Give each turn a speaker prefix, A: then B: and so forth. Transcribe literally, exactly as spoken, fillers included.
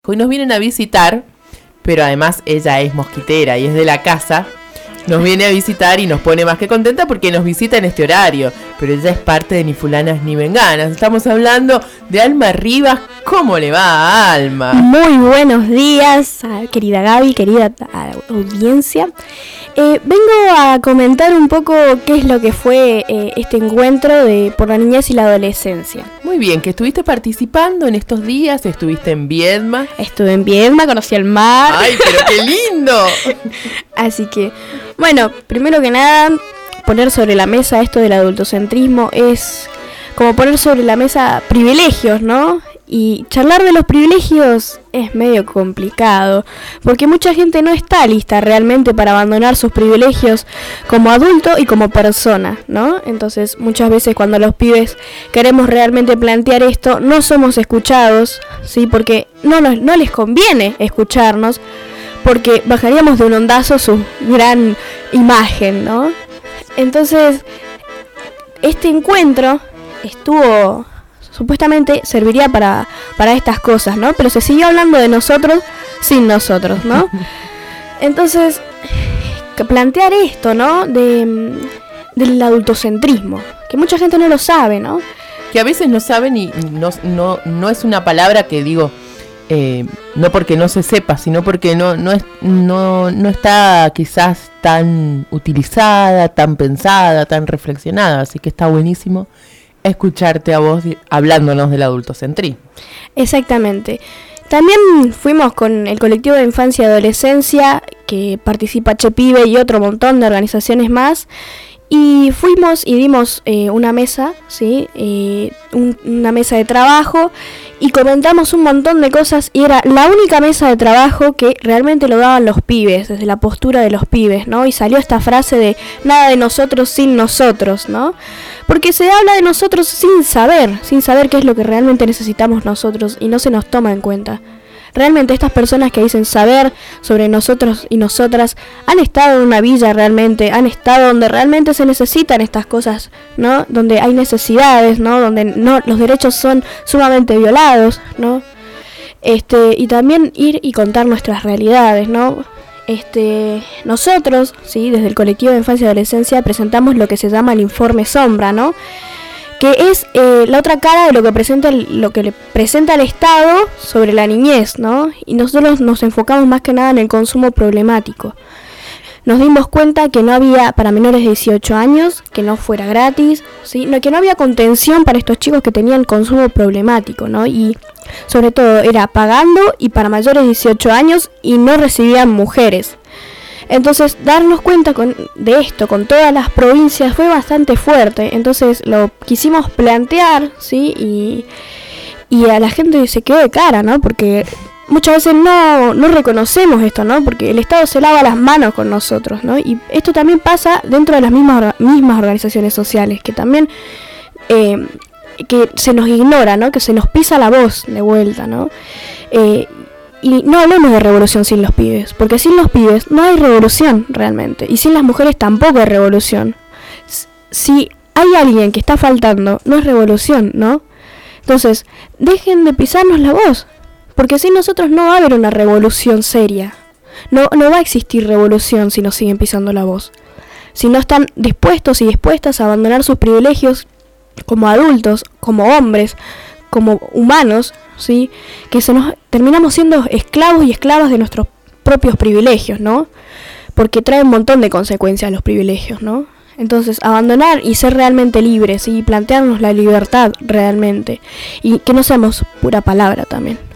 A: Hoy nos vienen a visitar, pero además ella es mosquitera y es de la casa. Nos viene a visitar y nos pone más que contenta porque nos visita en este horario. Pero ella es parte de Ni Fulanas Ni Menganas. Estamos hablando de Alma Rivas. ¿Cómo le va a Alma?
B: Muy buenos días, querida Gaby, querida audiencia. Eh, vengo a comentar un poco qué es lo que fue eh, este encuentro de por la niñez y la adolescencia.
A: Muy bien, que estuviste participando en estos días, estuviste en Viedma.
B: Estuve en Viedma, conocí el mar.
A: ¡Ay, pero qué lindo!
B: Así que, bueno, primero que nada, poner sobre la mesa esto del adultocentrismo es como poner sobre la mesa privilegios, ¿no? Y charlar de los privilegios es medio complicado, porque mucha gente no está lista realmente para abandonar sus privilegios como adulto y como persona, ¿no? Entonces, muchas veces cuando los pibes queremos realmente plantear esto, no somos escuchados, ¿sí? Porque no, nos, no les conviene escucharnos, porque bajaríamos de un ondazo su gran imagen, ¿no? Entonces, este encuentro estuvo... supuestamente serviría para, para estas cosas, ¿no? Pero se siguió hablando de nosotros sin nosotros, ¿no? Entonces, que plantear esto, ¿no? De, del adultocentrismo, que mucha gente no lo sabe, ¿no?
A: Que a veces no saben y no, no, no es una palabra que digo, eh, no porque no se sepa, sino porque no, no, es, no, no está quizás tan utilizada, tan pensada, tan reflexionada, así que está buenísimo escucharte a vos hablándonos del adultocentrismo.
B: Exactamente. También fuimos con el colectivo de infancia y adolescencia que participa Chepibe y otro montón de organizaciones más. Y fuimos y dimos eh, una mesa, ¿sí? Eh, un, una mesa de trabajo y comentamos un montón de cosas y era la única mesa de trabajo que realmente lo daban los pibes, desde la postura de los pibes, ¿no? Y salió esta frase de nada de nosotros sin nosotros, ¿no? Porque se habla de nosotros sin saber, sin saber qué es lo que realmente necesitamos nosotros y no se nos toma en cuenta. Realmente estas personas que dicen saber sobre nosotros y nosotras han estado en una villa realmente, han estado donde realmente se necesitan estas cosas, ¿no? Donde hay necesidades, ¿no? Donde no los derechos son sumamente violados, ¿no? Este, y también ir y contar nuestras realidades, ¿no? Este, nosotros, sí, desde el colectivo de infancia y adolescencia presentamos lo que se llama el informe sombra, ¿no? Que es eh, la otra cara de lo que presenta el, lo que le presenta el Estado sobre la niñez, ¿no? Y nosotros nos enfocamos más que nada en el consumo problemático. Nos dimos cuenta que no había para menores de dieciocho años, que no fuera gratis, ¿sí? No, que no había contención para estos chicos que tenían consumo problemático, ¿no? Y sobre todo era pagando y para mayores de dieciocho años y no recibían mujeres. Entonces, darnos cuenta con, de esto con todas las provincias fue bastante fuerte. Entonces, lo quisimos plantear, ¿sí? Y, y a la gente se quedó de cara, ¿no? Porque muchas veces no, no reconocemos esto, ¿no? Porque el Estado se lava las manos con nosotros, ¿no? Y esto también pasa dentro de las mismas, mismas organizaciones sociales, que también eh, que se nos ignora, ¿no? Que se nos pisa la voz de vuelta, ¿no? Eh, Y no hablemos de revolución sin los pibes, porque sin los pibes no hay revolución realmente, y sin las mujeres tampoco hay revolución. Si hay alguien que está faltando, no es revolución, ¿no? Entonces, dejen de pisarnos la voz, porque sin nosotros no va a haber una revolución seria. No, no va a existir revolución si nos siguen pisando la voz. Si no están dispuestos y dispuestas a abandonar sus privilegios como adultos, como hombres, como humanos, ¿sí? Que se nos terminamos siendo esclavos y esclavas de nuestros propios privilegios, ¿no? Porque trae un montón de consecuencias los privilegios, ¿no? Entonces, abandonar y ser realmente libres y plantearnos la libertad realmente y que no seamos pura palabra también.